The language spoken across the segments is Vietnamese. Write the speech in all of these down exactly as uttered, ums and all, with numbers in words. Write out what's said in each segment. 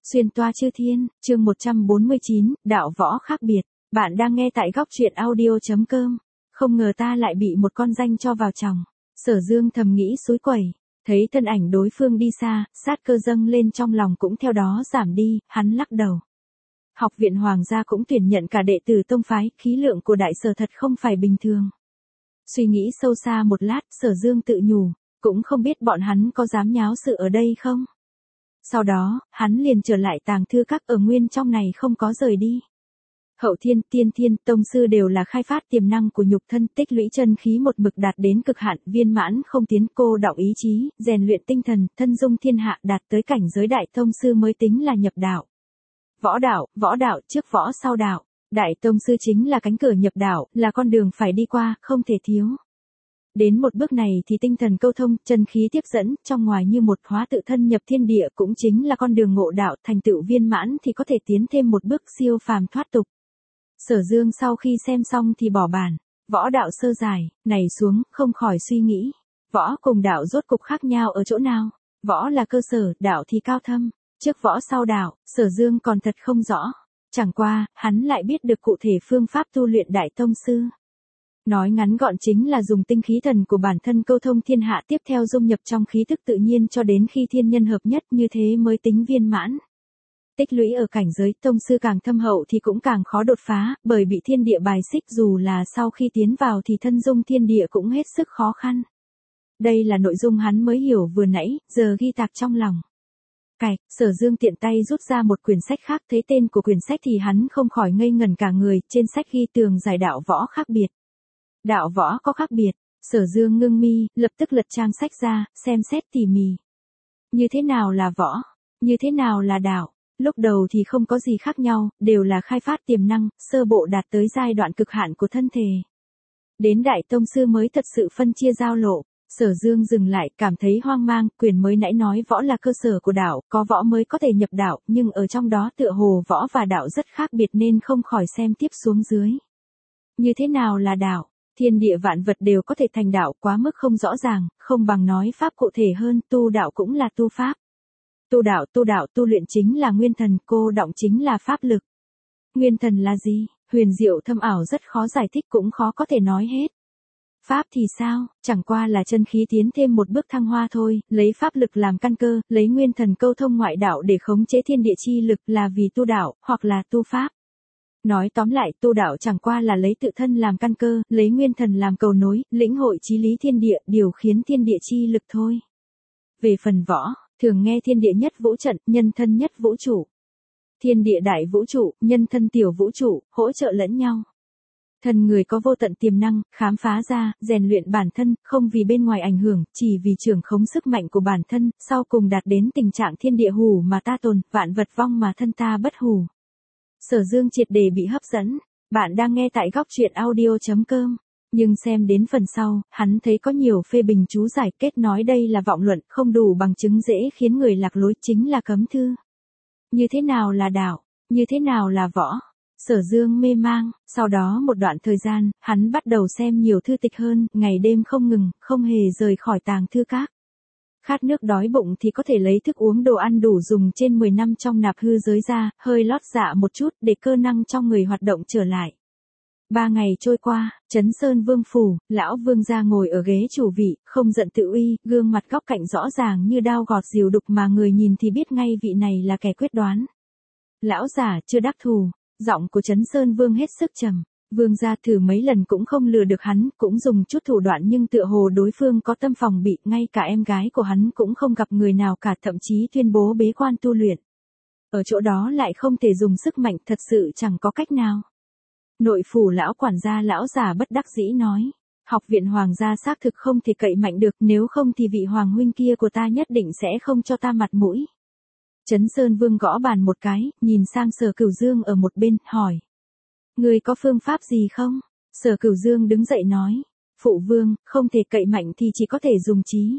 Xuyên toa chư thiên, chương một trăm bốn mươi chín, đạo võ khác biệt. Bạn đang nghe tại góc truyện audio.com. Không ngờ ta lại bị một con danh cho vào chồng. Sở Dương thầm nghĩ xúi quẩy. Thấy thân ảnh đối phương đi xa, sát cơ dâng lên trong lòng cũng theo đó giảm đi, hắn lắc đầu. Học viện Hoàng gia cũng tuyển nhận cả đệ tử tông phái, khí lượng của đại sở thật không phải bình thường. Suy nghĩ sâu xa một lát, Sở Dương tự nhủ, cũng không biết bọn hắn có dám nháo sự ở đây không. Sau đó, hắn liền trở lại tàng thư các ở nguyên trong này không có rời đi. Hậu thiên, tiên thiên, tông sư đều là khai phát tiềm năng của nhục thân, tích lũy chân khí một mực đạt đến cực hạn, viên mãn không tiến, cô đọng ý chí, rèn luyện tinh thần, thân dung thiên hạ, đạt tới cảnh giới đại tông sư mới tính là nhập đạo. Võ đạo, võ đạo, trước võ sau đạo. Đại tông sư chính là cánh cửa nhập đạo, là con đường phải đi qua, không thể thiếu. Đến một bước này thì tinh thần câu thông, chân khí tiếp dẫn, trong ngoài như một hóa tự thân nhập thiên địa cũng chính là con đường ngộ đạo, thành tựu viên mãn thì có thể tiến thêm một bước siêu phàm thoát tục. Sở Dương sau khi xem xong thì bỏ bàn, võ đạo sơ dài, này xuống, không khỏi suy nghĩ. Võ cùng đạo rốt cục khác nhau ở chỗ nào? Võ là cơ sở, đạo thì cao thâm. Trước võ sau đạo, Sở Dương còn thật không rõ. Chẳng qua, hắn lại biết được cụ thể phương pháp tu luyện đại tông sư. Nói ngắn gọn chính là dùng tinh khí thần của bản thân câu thông thiên hạ, tiếp theo dung nhập trong khí thức tự nhiên cho đến khi thiên nhân hợp nhất, như thế mới tính viên mãn. Tích lũy ở cảnh giới tông sư càng thâm hậu thì cũng càng khó đột phá, bởi bị thiên địa bài xích, dù là sau khi tiến vào thì thân dung thiên địa cũng hết sức khó khăn. Đây là nội dung hắn mới hiểu vừa nãy, giờ ghi tạc trong lòng. Cạch, Sở Dương tiện tay rút ra một quyển sách khác, thấy tên của quyển sách thì hắn không khỏi ngây ngẩn cả người, trên sách ghi tường giải đạo võ khác biệt. Đạo võ có khác biệt, Sở Dương ngưng mi, lập tức lật trang sách ra, xem xét tỉ mỉ. Như thế nào là võ? Như thế nào là đạo? Lúc đầu thì không có gì khác nhau, đều là khai phát tiềm năng, sơ bộ đạt tới giai đoạn cực hạn của thân thể. Đến đại tông sư mới thật sự phân chia giao lộ. Sở Dương dừng lại, cảm thấy hoang mang, quyền mới nãy nói võ là cơ sở của đạo, có võ mới có thể nhập đạo, nhưng ở trong đó tựa hồ võ và đạo rất khác biệt nên không khỏi xem tiếp xuống dưới. Như thế nào là đạo? Thiên địa vạn vật đều có thể thành đạo, quá mức không rõ ràng, không bằng nói pháp cụ thể hơn, tu đạo cũng là tu pháp. Tu đạo, tu đạo, tu luyện chính là nguyên thần, cô động chính là pháp lực. Nguyên thần là gì? Huyền diệu thâm ảo rất khó giải thích cũng khó có thể nói hết. Pháp thì sao? Chẳng qua là chân khí tiến thêm một bước thăng hoa thôi, lấy pháp lực làm căn cơ, lấy nguyên thần câu thông ngoại đạo để khống chế thiên địa chi lực là vì tu đạo, hoặc là tu pháp. Nói tóm lại, tu đạo chẳng qua là lấy tự thân làm căn cơ, lấy nguyên thần làm cầu nối, lĩnh hội chí lý thiên địa, điều khiến thiên địa chi lực thôi. Về phần võ, thường nghe thiên địa nhất vũ trận, nhân thân nhất vũ trụ. Thiên địa đại vũ trụ, nhân thân tiểu vũ trụ, hỗ trợ lẫn nhau. Thân người có vô tận tiềm năng, khám phá ra, rèn luyện bản thân, không vì bên ngoài ảnh hưởng, chỉ vì trưởng khống sức mạnh của bản thân, sau cùng đạt đến tình trạng thiên địa hủ mà ta tồn, vạn vật vong mà thân ta bất hủ. Sở Dương triệt để bị hấp dẫn. Bạn đang nghe tại góc truyện audio.com. Nhưng xem đến phần sau, hắn thấy có nhiều phê bình chú giải, kết nói đây là vọng luận, không đủ bằng chứng, dễ khiến người lạc lối, chính là cấm thư. Như thế nào là đạo? Như thế nào là võ? Sở Dương mê mang, sau đó một đoạn thời gian, hắn bắt đầu xem nhiều thư tịch hơn, ngày đêm không ngừng, không hề rời khỏi tàng thư các. Khát nước đói bụng thì có thể lấy thức uống đồ ăn đủ dùng trên mười năm trong nạp hư giới ra, hơi lót dạ một chút để cơ năng trong người hoạt động trở lại. Ba ngày trôi qua, Trấn Sơn Vương phủ, lão vương gia ngồi ở ghế chủ vị, không giận tự uy, gương mặt góc cạnh rõ ràng như đao gọt diều đục mà người nhìn thì biết ngay vị này là kẻ quyết đoán. Lão giả chưa đắc thù. Giọng của Trấn Sơn Vương hết sức trầm, vương gia thử mấy lần cũng không lừa được hắn, cũng dùng chút thủ đoạn nhưng tựa hồ đối phương có tâm phòng bị, ngay cả em gái của hắn cũng không gặp người nào cả, thậm chí tuyên bố bế quan tu luyện. Ở chỗ đó lại không thể dùng sức mạnh, thật sự chẳng có cách nào. Nội phủ lão quản gia lão giả bất đắc dĩ nói, học viện Hoàng gia xác thực không thể cậy mạnh được, nếu không thì vị hoàng huynh kia của ta nhất định sẽ không cho ta mặt mũi. Trấn Sơn Vương gõ bàn một cái, nhìn sang Sở Cửu Dương ở một bên, hỏi. Người có phương pháp gì không? Sở Cửu Dương đứng dậy nói. Phụ vương, không thể cậy mạnh thì chỉ có thể dùng trí.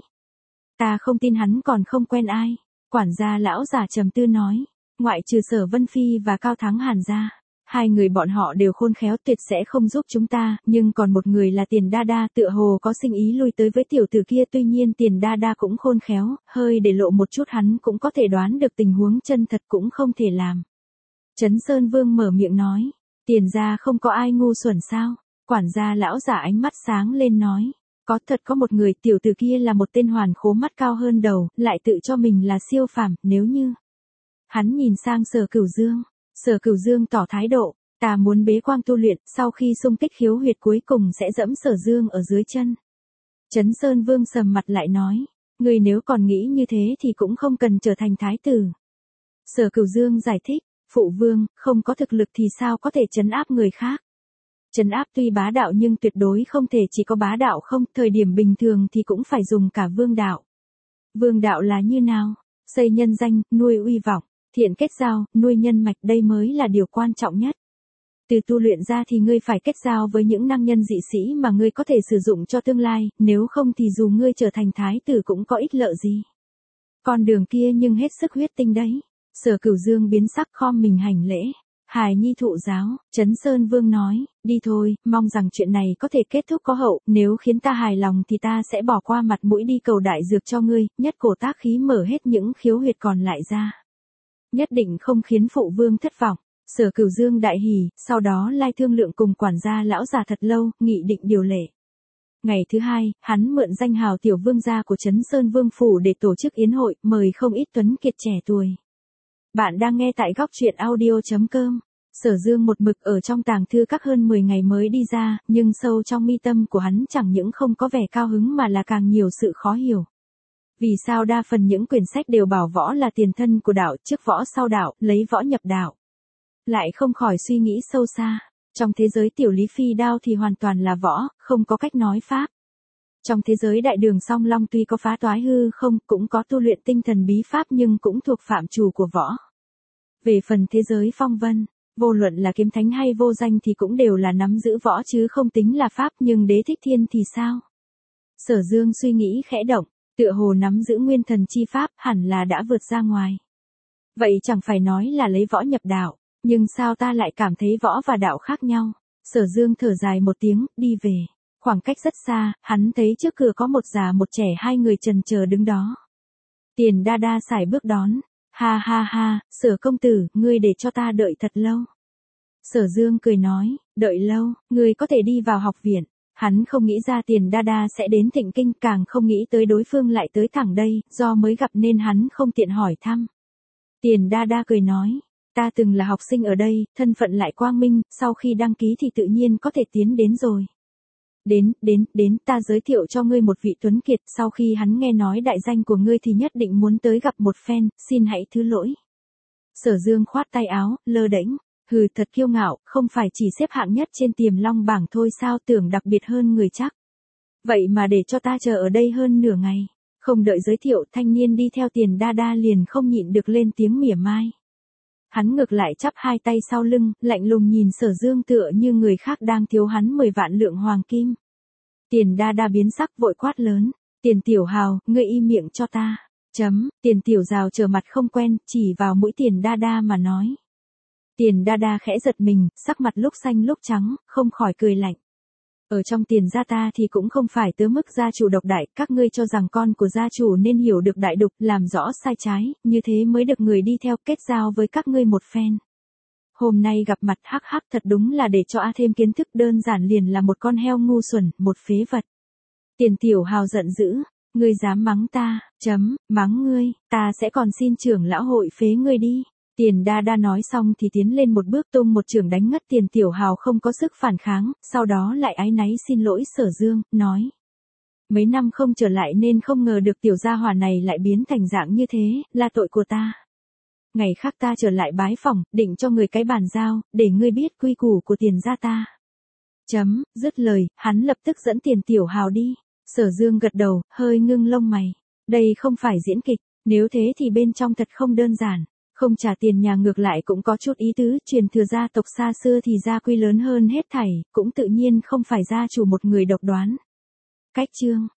Ta không tin hắn còn không quen ai. Quản gia lão già trầm tư nói. Ngoại trừ Sở Vân Phi và Cao Thắng Hàn gia. Hai người bọn họ đều khôn khéo tuyệt sẽ không giúp chúng ta, nhưng còn một người là Tiền Đa Đa tựa hồ có sinh ý lui tới với tiểu tử kia, tuy nhiên Tiền Đa Đa cũng khôn khéo, hơi để lộ một chút hắn cũng có thể đoán được tình huống chân thật cũng không thể làm. Trấn Sơn Vương mở miệng nói, Tiền gia không có ai ngu xuẩn sao? Quản gia lão giả ánh mắt sáng lên nói, có thật có một người, tiểu tử kia là một tên hoàn khố mắt cao hơn đầu, lại tự cho mình là siêu phàm, nếu như. Hắn nhìn sang Sở Cửu Dương, Sở Cửu Dương tỏ thái độ, ta muốn bế quang tu luyện, sau khi xung kích khiếu huyệt cuối cùng sẽ dẫm Sở Dương ở dưới chân. Trấn Sơn Vương sầm mặt lại nói, người nếu còn nghĩ như thế thì cũng không cần trở thành thái tử. Sở Cửu Dương giải thích, phụ vương, không có thực lực thì sao có thể trấn áp người khác. Trấn áp tuy bá đạo nhưng tuyệt đối không thể chỉ có bá đạo không, thời điểm bình thường thì cũng phải dùng cả vương đạo. Vương đạo là như nào? Xây nhân danh, nuôi uy vọng, thiện kết giao, nuôi nhân mạch, đây mới là điều quan trọng nhất. Từ tu luyện ra thì ngươi phải kết giao với những năng nhân dị sĩ mà ngươi có thể sử dụng cho tương lai, nếu không thì dù ngươi trở thành thái tử cũng có ích lợi gì. Con đường kia nhưng hết sức huyết tinh đấy. Sở Cửu Dương biến sắc khom mình hành lễ. Hài nhi thụ giáo, Trấn Sơn Vương nói, đi thôi, mong rằng chuyện này có thể kết thúc có hậu, nếu khiến ta hài lòng thì ta sẽ bỏ qua mặt mũi đi cầu đại dược cho ngươi, nhất cổ tác khí mở hết những khiếu huyệt còn lại ra. Nhất định không khiến phụ vương thất vọng. Sở Cửu Dương đại hỉ, sau đó lai thương lượng cùng quản gia lão già thật lâu, nghị định điều lệ. Ngày thứ hai, hắn mượn danh hào tiểu vương gia của Trấn Sơn Vương phủ để tổ chức yến hội, mời không ít tuấn kiệt trẻ tuổi. Bạn đang nghe tại góc truyện audio chấm com. Sở Dương một mực ở trong tàng thư các hơn mười ngày mới đi ra, nhưng sâu trong mi tâm của hắn chẳng những không có vẻ cao hứng mà là càng nhiều sự khó hiểu. Vì sao đa phần những quyển sách đều bảo võ là tiền thân của đạo, trước võ sau đạo, lấy võ nhập đạo. Lại không khỏi suy nghĩ sâu xa, trong thế giới tiểu lý phi đao thì hoàn toàn là võ, không có cách nói pháp. Trong thế giới đại đường song long tuy có phá toái hư không, cũng có tu luyện tinh thần bí pháp nhưng cũng thuộc phạm trù của võ. Về phần thế giới phong vân, vô luận là kiếm thánh hay vô danh thì cũng đều là nắm giữ võ chứ không tính là pháp, nhưng đế thích thiên thì sao? Sở Dương suy nghĩ khẽ động, tựa hồ nắm giữ nguyên thần chi pháp hẳn là đã vượt ra ngoài. Vậy chẳng phải nói là lấy võ nhập đạo, nhưng sao ta lại cảm thấy võ và đạo khác nhau? Sở Dương thở dài một tiếng, đi về. Khoảng cách rất xa, hắn thấy trước cửa có một già một trẻ, hai người chần chờ đứng đó. Tiền Đa Đa sải bước đón. Ha ha ha, Sở công tử, ngươi để cho ta đợi thật lâu. Sở Dương cười nói, đợi lâu, ngươi có thể đi vào học viện. Hắn không nghĩ ra Tiền Đa Đa sẽ đến Thịnh Kinh, càng không nghĩ tới đối phương lại tới thẳng đây, do mới gặp nên hắn không tiện hỏi thăm. Tiền Đa Đa cười nói, ta từng là học sinh ở đây, thân phận lại quang minh, sau khi đăng ký thì tự nhiên có thể tiến đến rồi. Đến, đến, đến, ta giới thiệu cho ngươi một vị tuấn kiệt, sau khi hắn nghe nói đại danh của ngươi thì nhất định muốn tới gặp một phen, xin hãy thứ lỗi. Sở Dương khoát tay áo, lơ đễnh, hừ, thật kiêu ngạo, không phải chỉ xếp hạng nhất trên Tiềm Long bảng thôi sao, tưởng đặc biệt hơn người chắc. Vậy mà để cho ta chờ ở đây hơn nửa ngày, không đợi giới thiệu, thanh niên đi theo Tiền Đa Đa liền không nhịn được lên tiếng mỉa mai. Hắn ngược lại chắp hai tay sau lưng, lạnh lùng nhìn Sở Dương tựa như người khác đang thiếu hắn mười vạn lượng hoàng kim. Tiền Đa Đa biến sắc vội quát lớn, Tiền Tiểu Hào, ngươi im miệng cho ta. Chấm, Tiền Tiểu Rào trở mặt không quen, chỉ vào mũi Tiền Đa Đa mà nói. Tiền Đa Đa khẽ giật mình, sắc mặt lúc xanh lúc trắng, không khỏi cười lạnh. Ở trong Tiền gia ta thì cũng không phải tới mức gia chủ độc đại, các ngươi cho rằng con của gia chủ nên hiểu được đại đục, làm rõ sai trái, như thế mới được người đi theo, kết giao với các ngươi một phen. Hôm nay gặp mặt hắc hắc, thật đúng là để cho A thêm kiến thức, đơn giản liền là một con heo ngu xuẩn, một phế vật. Tiền Tiểu Hào giận dữ, ngươi dám mắng ta, chấm, mắng ngươi, ta sẽ còn xin trưởng lão hội phế ngươi đi. Tiền Đa Đa nói xong thì tiến lên một bước tung một chưởng đánh ngất Tiền Tiểu Hào không có sức phản kháng, sau đó lại áy náy xin lỗi Sở Dương, nói. Mấy năm không trở lại nên không ngờ được tiểu gia hỏa này lại biến thành dạng như thế, là tội của ta. Ngày khác ta trở lại bái phỏng, định cho người cái bàn giao, để ngươi biết quy củ của Tiền gia ta. Chấm, dứt lời, hắn lập tức dẫn Tiền Tiểu Hào đi. Sở Dương gật đầu, hơi ngưng lông mày. Đây không phải diễn kịch, nếu thế thì bên trong thật không đơn giản. Không trả tiền nhà ngược lại cũng có chút ý tứ, truyền thừa gia tộc xa xưa thì gia quy lớn hơn hết thảy, cũng tự nhiên không phải gia chủ một người độc đoán. Cách chương